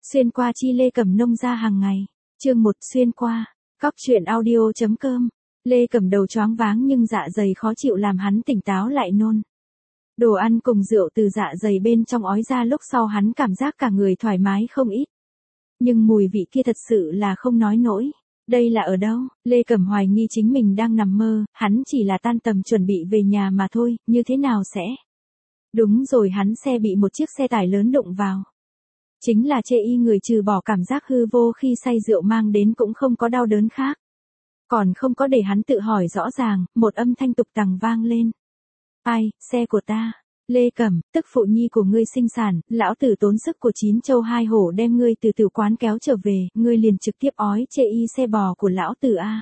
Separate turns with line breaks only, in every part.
Xuyên qua chi Lê Cẩm nông ra hàng ngày. Chương 1 xuyên qua. Cóc truyện audio.com. Lê Cẩm đầu choáng váng nhưng dạ dày khó chịu làm hắn tỉnh táo lại nôn. Đồ ăn cùng rượu từ dạ dày bên trong ói ra lúc sau hắn cảm giác cả người thoải mái không ít. Nhưng mùi vị kia thật sự là không nói nổi. Đây là ở đâu? Lê Cẩm hoài nghi chính mình đang nằm mơ, hắn chỉ là tan tầm chuẩn bị về nhà mà thôi, như thế nào sẽ? Đúng rồi, hắn xe bị một chiếc xe tải lớn đụng vào. Chính là chê y người trừ bỏ cảm giác hư vô khi say rượu mang đến cũng không có đau đớn khác. Còn không có để hắn tự hỏi rõ ràng, một âm thanh tục tằng vang lên. Ai, xe của ta. Lê Cẩm, tức phụ nhi của ngươi sinh sản, lão tử tốn sức của 9 châu 2 hổ đem ngươi từ tử quán kéo trở về, ngươi liền trực tiếp ói chê y xe bò của lão tử a.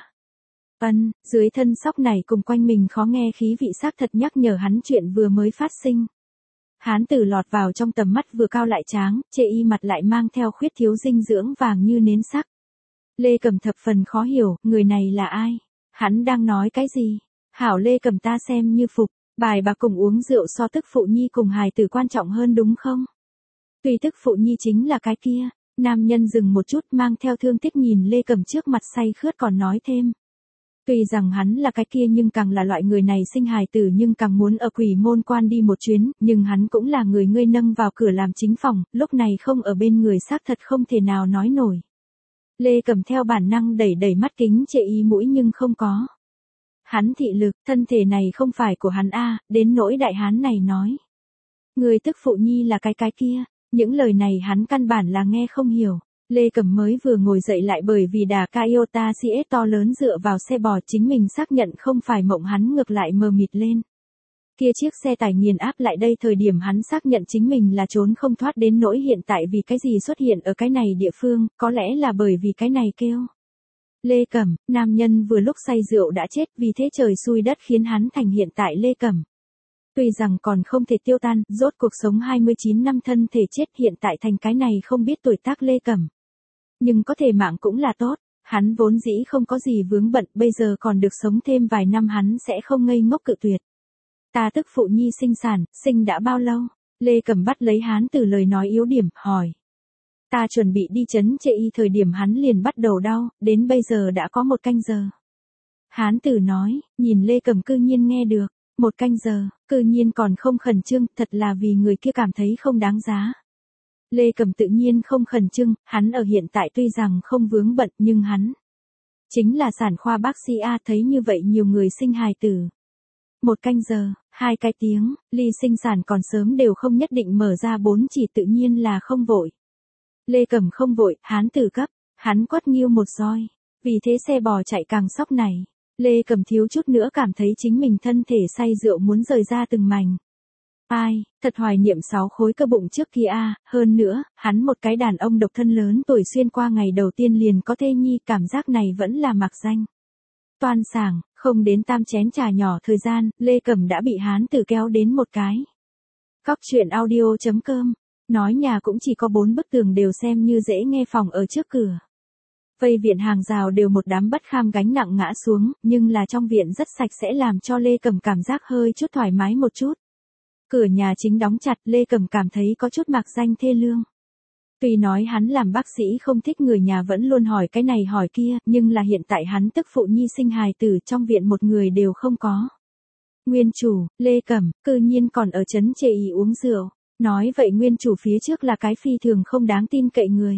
Dưới thân sóc này cùng quanh mình khó nghe khí vị xác thật nhắc nhở hắn chuyện vừa mới phát sinh. Hán tử lọt vào trong tầm mắt vừa cao lại tráng, chê y mặt lại mang theo khuyết thiếu dinh dưỡng vàng như nến sắc. Lê Cẩm thập phần khó hiểu, người này là ai? Hắn đang nói cái gì? Hảo Lê Cẩm ta xem như phục, bài bà cùng uống rượu so tức phụ nhi cùng hài tử quan trọng hơn đúng không? Tuy tức phụ nhi chính là cái kia, nam nhân dừng một chút mang theo thương tiếc nhìn Lê Cẩm trước mặt say khướt còn nói thêm. Tuy rằng hắn là cái kia nhưng càng là loại người này sinh hài tử nhưng càng muốn ở quỷ môn quan đi một chuyến, nhưng hắn cũng là người ngươi nâng vào cửa làm chính phòng, lúc này không ở bên người xác thật không thể nào nói nổi. Lê Cẩm theo bản năng đẩy đẩy mắt kính chệ y mũi nhưng không có. Hắn thị lực, thân thể này không phải của hắn a, đến nỗi đại hán này nói. Người tức phụ nhi là cái kia, những lời này hắn căn bản là nghe không hiểu. Lê Cẩm mới vừa ngồi dậy lại bởi vì đà Toyota CS to lớn dựa vào xe bò chính mình xác nhận không phải mộng hắn ngược lại mờ mịt lên. Kia chiếc xe tải nghiền áp lại đây thời điểm hắn xác nhận chính mình là trốn không thoát đến nỗi hiện tại vì cái gì xuất hiện ở cái này địa phương, có lẽ là bởi vì cái này kêu. Lê Cẩm, nam nhân vừa lúc say rượu đã chết vì thế trời xui đất khiến hắn thành hiện tại Lê Cẩm. Tuy rằng còn không thể tiêu tan, rốt cuộc sống 29 năm thân thể chết hiện tại thành cái này không biết tuổi tác Lê Cẩm. Nhưng có thể mạng cũng là tốt, hắn vốn dĩ không có gì vướng bận, bây giờ còn được sống thêm vài năm hắn sẽ không ngây ngốc cự tuyệt. Ta tức phụ nhi sinh sản, sinh đã bao lâu? Lê Cẩm bắt lấy hắn từ lời nói yếu điểm, hỏi. Ta chuẩn bị đi chấn chệ y thời điểm hắn liền bắt đầu đau, đến bây giờ đã có 1 canh giờ. Hán tử nói, nhìn Lê Cẩm cư nhiên nghe được, 1 canh giờ, cư nhiên còn không khẩn trương, thật là vì người kia cảm thấy không đáng giá. Lê Cẩm tự nhiên không khẩn trương, hắn ở hiện tại tuy rằng không vướng bận nhưng hắn chính là sản khoa bác sĩ A, thấy như vậy nhiều người sinh hài tử. 1 canh giờ, 2 cái tiếng, ly sinh sản còn sớm đều không nhất định mở ra 4 chỉ tự nhiên là không vội. Lê Cẩm không vội, hán tử cấp, hắn quát nghiêu một roi, vì thế xe bò chạy càng sóc này. Lê Cẩm thiếu chút nữa cảm thấy chính mình thân thể say rượu muốn rời ra từng mảnh. Ai, thật hoài niệm 6 khối cơ bụng trước kia a, hơn nữa, hắn một cái đàn ông độc thân lớn tuổi xuyên qua ngày đầu tiên liền có thê nhi, cảm giác này vẫn là mạc danh. Toan sảng, không đến tam chén trà nhỏ thời gian, Lê Cẩm đã bị hán tử kéo đến một cái. Cóc truyện audio.com, nói nhà cũng chỉ có 4 bức tường đều xem như dễ nghe phòng ở trước cửa. Vây viện hàng rào đều một đám bất kham gánh nặng ngã xuống, nhưng là trong viện rất sạch sẽ làm cho Lê Cẩm cảm giác hơi chút thoải mái một chút. Cửa nhà chính đóng chặt, Lê Cẩm cảm thấy có chút mạc danh thê lương. Tuy nói hắn làm bác sĩ không thích người nhà vẫn luôn hỏi cái này hỏi kia, nhưng là hiện tại hắn tức phụ nhi sinh hài tử trong viện một người đều không có. Nguyên chủ, Lê Cẩm, cư nhiên còn ở trấn chệ y uống rượu. Nói vậy nguyên chủ phía trước là cái phi thường không đáng tin cậy người.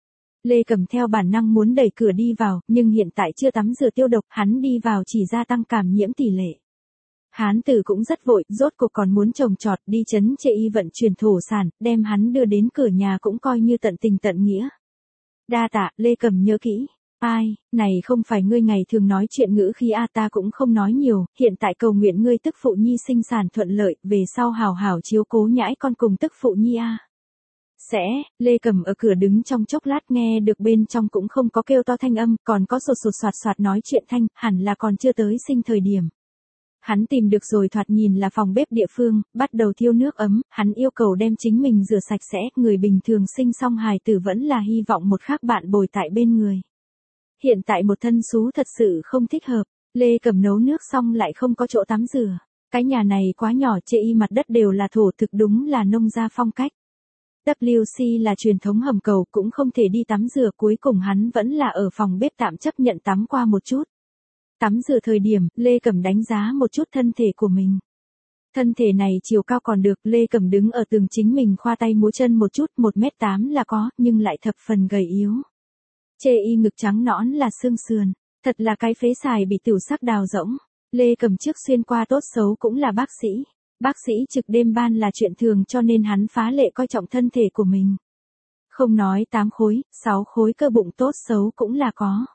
Lê Cẩm theo bản năng muốn đẩy cửa đi vào, nhưng hiện tại chưa tắm rửa tiêu độc, hắn đi vào chỉ gia tăng cảm nhiễm tỷ lệ. Hán tử cũng rất vội, rốt cuộc còn muốn trồng trọt đi chấn chệ y vận chuyển thổ sản, đem hắn đưa đến cửa nhà cũng coi như tận tình tận nghĩa. Đa tạ, Lê Cẩm nhớ kỹ. Ai, này không phải ngươi ngày thường nói chuyện ngữ khi a, ta cũng không nói nhiều, hiện tại cầu nguyện ngươi tức phụ nhi sinh sản thuận lợi, về sau hào hảo chiếu cố nhãi con cùng tức phụ nhi a. Sẽ, Lê Cẩm ở cửa đứng trong chốc lát nghe được bên trong cũng không có kêu to thanh âm, còn có sột sột soạt soạt nói chuyện thanh, hẳn là còn chưa tới sinh thời điểm. Hắn tìm được rồi, thoạt nhìn là phòng bếp địa phương, bắt đầu thiêu nước ấm, hắn yêu cầu đem chính mình rửa sạch sẽ, người bình thường sinh xong hài tử vẫn là hy vọng một khác bạn bồi tại bên người. Hiện tại một thân xú thật sự không thích hợp, Lê Cẩm nấu nước xong lại không có chỗ tắm rửa. Cái nhà này quá nhỏ, chệ y mặt đất đều là thổ, thực đúng là nông gia phong cách. WC là truyền thống hầm cầu cũng không thể đi tắm rửa, cuối cùng hắn vẫn là ở phòng bếp tạm chấp nhận tắm qua một chút. Tắm rửa thời điểm, Lê Cẩm đánh giá một chút thân thể của mình. Thân thể này chiều cao còn được, Lê Cẩm đứng ở tường chính mình khoa tay múa chân một chút, 1m8 là có, nhưng lại thập phần gầy yếu. Chê y ngực trắng nõn là xương sườn, thật là cái phế xài bị tiểu sắc đào rỗng. Lê Cẩm trước xuyên qua tốt xấu cũng là bác sĩ. Bác sĩ trực đêm ban là chuyện thường cho nên hắn phá lệ coi trọng thân thể của mình. Không nói 8 khối, 6 khối cơ bụng tốt xấu cũng là có.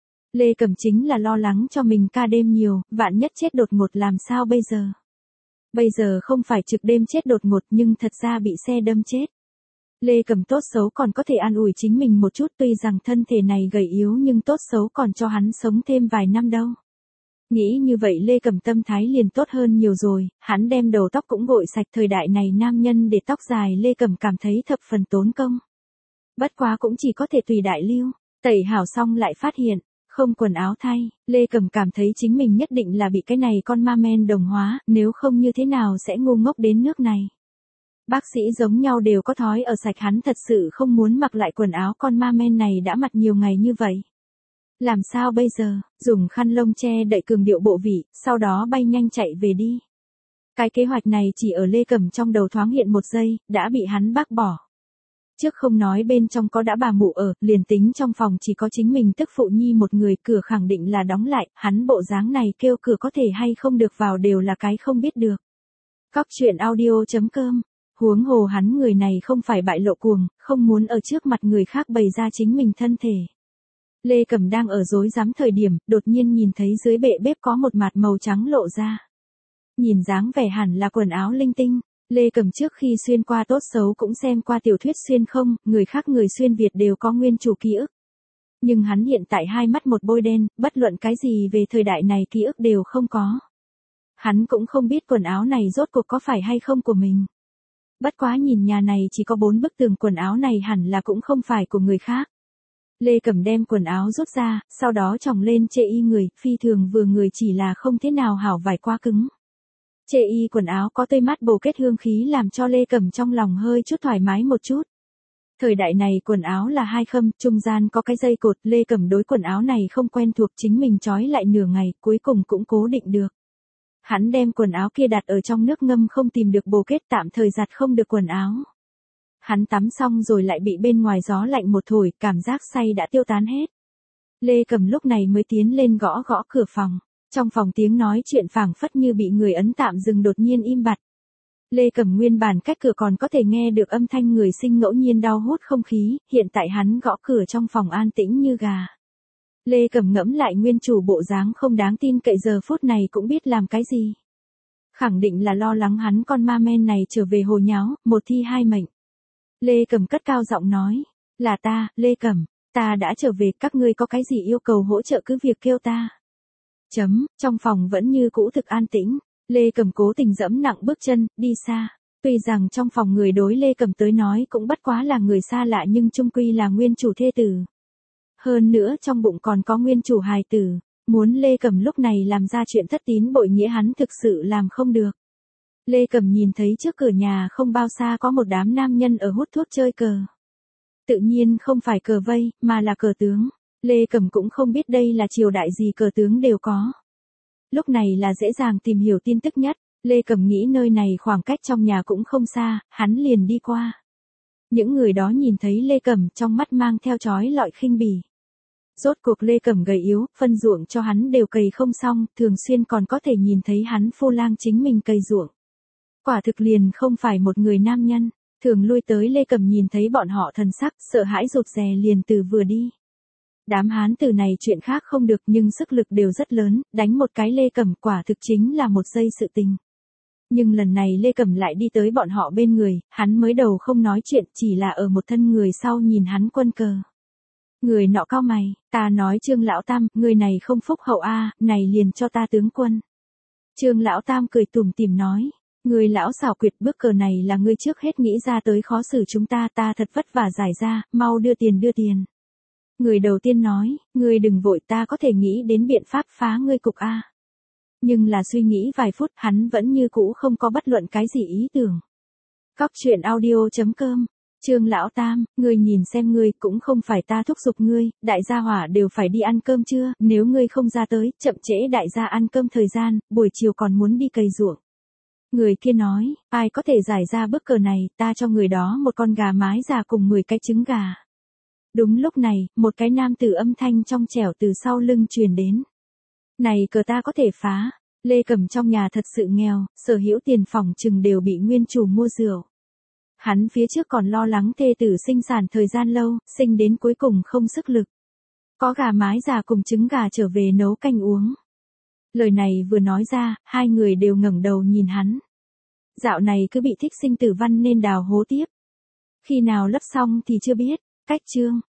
Lê Cẩm chính là lo lắng cho mình ca đêm nhiều, vạn nhất chết đột ngột làm sao bây giờ. Bây giờ không phải trực đêm chết đột ngột nhưng thật ra bị xe đâm chết. Lê Cẩm tốt xấu còn có thể an ủi chính mình một chút, tuy rằng thân thể này gầy yếu nhưng tốt xấu còn cho hắn sống thêm vài năm đâu. Nghĩ như vậy Lê Cẩm tâm thái liền tốt hơn nhiều rồi, hắn đem đầu tóc cũng gội sạch, thời đại này nam nhân để tóc dài Lê Cẩm cảm thấy thập phần tốn công. Bất quá cũng chỉ có thể tùy đại lưu, tẩy hảo xong lại phát hiện, không quần áo thay, Lê Cẩm cảm thấy chính mình nhất định là bị cái này con ma men đồng hóa, nếu không như thế nào sẽ ngu ngốc đến nước này. Bác sĩ giống nhau đều có thói ở sạch, hắn thật sự không muốn mặc lại quần áo con ma men này đã mặc nhiều ngày như vậy. Làm sao bây giờ, dùng khăn lông che đậy cường điệu bộ vị, sau đó bay nhanh chạy về đi. Cái kế hoạch này chỉ ở Lê Cẩm trong đầu thoáng hiện một giây, đã bị hắn bác bỏ. Trước không nói bên trong có đã bà mụ ở, liền tính trong phòng chỉ có chính mình tức phụ nhi một người, cửa khẳng định là đóng lại, hắn bộ dáng này kêu cửa có thể hay không được vào đều là cái không biết được. Cóc truyện audio.com, huống hồ hắn người này không phải bại lộ cuồng, không muốn ở trước mặt người khác bày ra chính mình thân thể. Lê Cẩm đang ở rối rắm thời điểm, đột nhiên nhìn thấy dưới bệ bếp có một mạt màu trắng lộ ra. Nhìn dáng vẻ hẳn là quần áo linh tinh. Lê Cẩm trước khi xuyên qua tốt xấu cũng xem qua tiểu thuyết xuyên không, người khác người xuyên Việt đều có nguyên chủ ký ức. Nhưng hắn hiện tại hai mắt một bôi đen, bất luận cái gì về thời đại này ký ức đều không có. Hắn cũng không biết quần áo này rốt cuộc có phải hay không của mình. Bất quá nhìn nhà này chỉ có 4 bức tường, quần áo này hẳn là cũng không phải của người khác. Lê Cẩm đem quần áo rút ra, sau đó chồng lên chê y người, phi thường vừa người chỉ là không thế nào hảo vải quá cứng. Chê y quần áo có tươi mát bồ kết hương khí làm cho Lê Cẩm trong lòng hơi chút thoải mái một chút. Thời đại này quần áo là 2 khâm, trung gian có cái dây cột, Lê Cẩm đối quần áo này không quen thuộc, chính mình trói lại nửa ngày, cuối cùng cũng cố định được. Hắn đem quần áo kia đặt ở trong nước ngâm, không tìm được bồ kết, tạm thời giặt không được quần áo. Hắn tắm xong rồi lại bị bên ngoài gió lạnh một thổi, cảm giác say đã tiêu tán hết. Lê Cẩm lúc này mới tiến lên gõ gõ cửa phòng. Trong phòng tiếng nói chuyện phảng phất như bị người ấn tạm dừng, đột nhiên im bặt. Lê Cẩm nguyên bản cách cửa còn có thể nghe được âm thanh người sinh ngẫu nhiên đau hút không khí, hiện tại hắn gõ cửa trong phòng an tĩnh như gà. Lê Cẩm ngẫm lại nguyên chủ bộ dáng không đáng tin cậy, giờ phút này cũng biết làm cái gì. Khẳng định là lo lắng hắn con ma men này trở về hồ nháo, một thi hai mệnh. Lê Cẩm cất cao giọng nói, là ta, Lê Cẩm, ta đã trở về, các ngươi có cái gì yêu cầu hỗ trợ cứ việc kêu ta. Trong phòng vẫn như cũ thực an tĩnh, Lê Cẩm cố tình dẫm nặng bước chân, đi xa. Tuy rằng trong phòng người đối Lê Cẩm tới nói cũng bất quá là người xa lạ nhưng chung quy là nguyên chủ thê tử. Hơn nữa trong bụng còn có nguyên chủ hài tử, muốn Lê Cẩm lúc này làm ra chuyện thất tín bội nghĩa hắn thực sự làm không được. Lê Cẩm nhìn thấy trước cửa nhà không bao xa có một đám nam nhân ở hút thuốc chơi cờ. Tự nhiên không phải cờ vây, mà là cờ tướng. Lê Cẩm cũng không biết đây là triều đại gì, cờ tướng đều có. Lúc này là dễ dàng tìm hiểu tin tức nhất, Lê Cẩm nghĩ nơi này khoảng cách trong nhà cũng không xa, hắn liền đi qua. Những người đó nhìn thấy Lê Cẩm trong mắt mang theo chói lọi khinh bỉ. Rốt cuộc Lê Cẩm gầy yếu, phân ruộng cho hắn đều cày không xong, thường xuyên còn có thể nhìn thấy hắn phô lang chính mình cày ruộng. Quả thực liền không phải một người nam nhân, thường lui tới Lê Cẩm nhìn thấy bọn họ thần sắc, sợ hãi rụt rè liền từ vừa đi. Đám hán tử này chuyện khác không được nhưng sức lực đều rất lớn, đánh một cái Lê Cẩm quả thực chính là một giây sự tình. Nhưng lần này Lê Cẩm lại đi tới bọn họ bên người, hắn mới đầu không nói chuyện, chỉ là ở một thân người sau nhìn hắn quân cờ. Người nọ cau mày, ta nói Trương Lão Tam, người này không phúc hậu a, này liền cho ta tướng quân. Trương Lão Tam cười tủm tỉm nói, người lão xảo quyệt, bước cờ này là ngươi trước hết nghĩ ra tới khó xử chúng ta, ta thật vất vả giải ra, mau đưa tiền đưa tiền. Người đầu tiên nói, ngươi đừng vội, ta có thể nghĩ đến biện pháp phá ngươi cục a. Nhưng là suy nghĩ vài phút, hắn vẫn như cũ không có bất luận cái gì ý tưởng. Cóc truyện audio.com Trương lão tam, ngươi nhìn xem ngươi, cũng không phải ta thúc giục ngươi, đại gia hỏa đều phải đi ăn cơm trưa, nếu ngươi không ra tới, chậm trễ đại gia ăn cơm thời gian, buổi chiều còn muốn đi cày ruộng. Người kia nói, ai có thể giải ra bức cờ này, ta cho người đó một con gà mái già cùng 10 cái trứng gà. Đúng lúc này, một cái nam tử âm thanh trong trẻo từ sau lưng truyền đến. Này cờ ta có thể phá. Lê Cẩm trong nhà thật sự nghèo, sở hữu tiền phòng chừng đều bị nguyên chủ mua rượu. Hắn phía trước còn lo lắng thê tử sinh sản thời gian lâu, sinh đến cuối cùng không sức lực. Có gà mái già cùng trứng gà trở về nấu canh uống. Lời này vừa nói ra, hai người đều ngẩng đầu nhìn hắn. Dạo này cứ bị thích sinh tử văn nên đào hố tiếp. Khi nào lấp xong thì chưa biết. Cách chương.